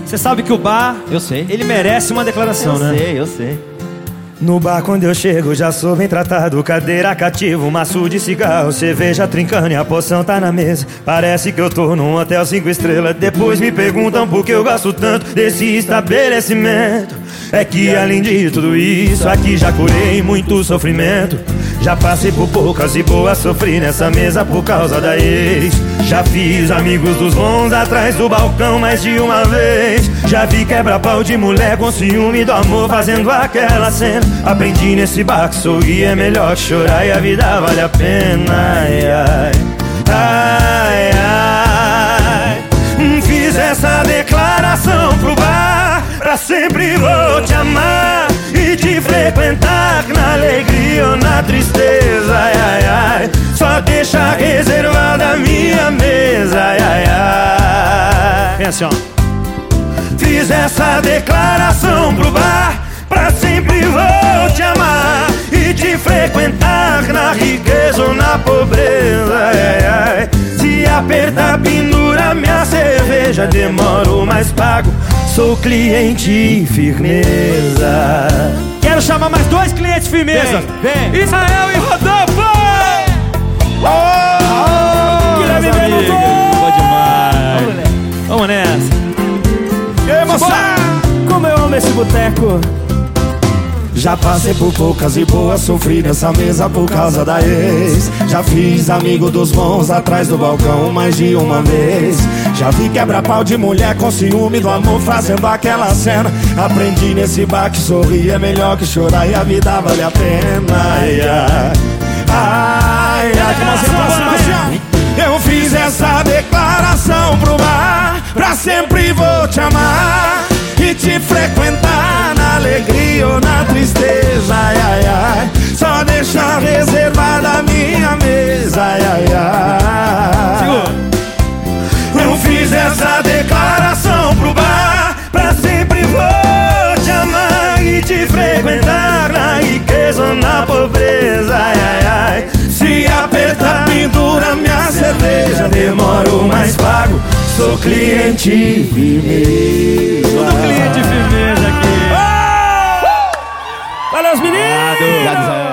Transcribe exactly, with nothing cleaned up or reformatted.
Você sabe que o bar, eu sei, ele merece uma declaração, eu né? Eu sei, eu sei. No bar quando eu chego já sou bem tratado. Cadeira cativa, maço de cigarro, cerveja trincando e a poção tá na mesa. Parece que eu tô num hotel cinco estrelas. Depois me perguntam por que eu gosto tanto desse estabelecimento. É que além de tudo isso, aqui já curei muito sofrimento. Já passei por poucas e boas, sofri nessa mesa por causa da ex. Já fiz amigos dos bons atrás do balcão mais de uma vez. Já vi quebra-pau de mulher com ciúme do amor fazendo aquela cena. Aprendi nesse bar que sorrir é melhor que chorar e a vida vale a pena. Ai, ai, ai, ai. Fiz essa declaração pro bar: pra sempre vou te amar e te frequentar, na alegria ou na tristeza. Ai, ai, ai. Só deixa reservada a minha mesa. Ai, ai, ai. Vem assim, ó. Fiz essa declaração pro bar: pra sempre vou te amar e te frequentar, na riqueza ou na pobreza. Ai, ai, ai. Se apertar, pendura minha cerveja, demoro, mas pago. Sou cliente firmeza. Quero chamar mais dois clientes firmeza. Vem, vem. Israel e Rodolfo! Oh, oh, Guilherme Benuto! Boa demais. Vamos nessa. E aí, moçada? Como eu amo esse boteco. Já passei por poucas e boas, sofri nessa mesa por causa da ex. Já fiz amigo dos bons atrás do balcão mais de uma vez. Já vi quebra-pau de mulher com ciúme do amor fazendo aquela cena. Aprendi nesse bar que sorrir é melhor que chorar e a vida vale a pena. Ai, ai, ai, ai. Eu fiz essa declaração pro bar: pra sempre vou te amar e te frequentar, na alegria ou na tristeza. Ai, ai, ai. Só deixar reservada a minha mesa. Ai, ai, ai. Eu fiz essa declaração pro bar: pra sempre vou te amar e te frequentar, na riqueza ou na pobreza. Ai, ai, ai. Se apertar, pendura minha cerveja, demoro, mas pago. Sou cliente firmeza. Tudo cliente firmeza aqui. Oh! Valeu, os meninos! Obrigado.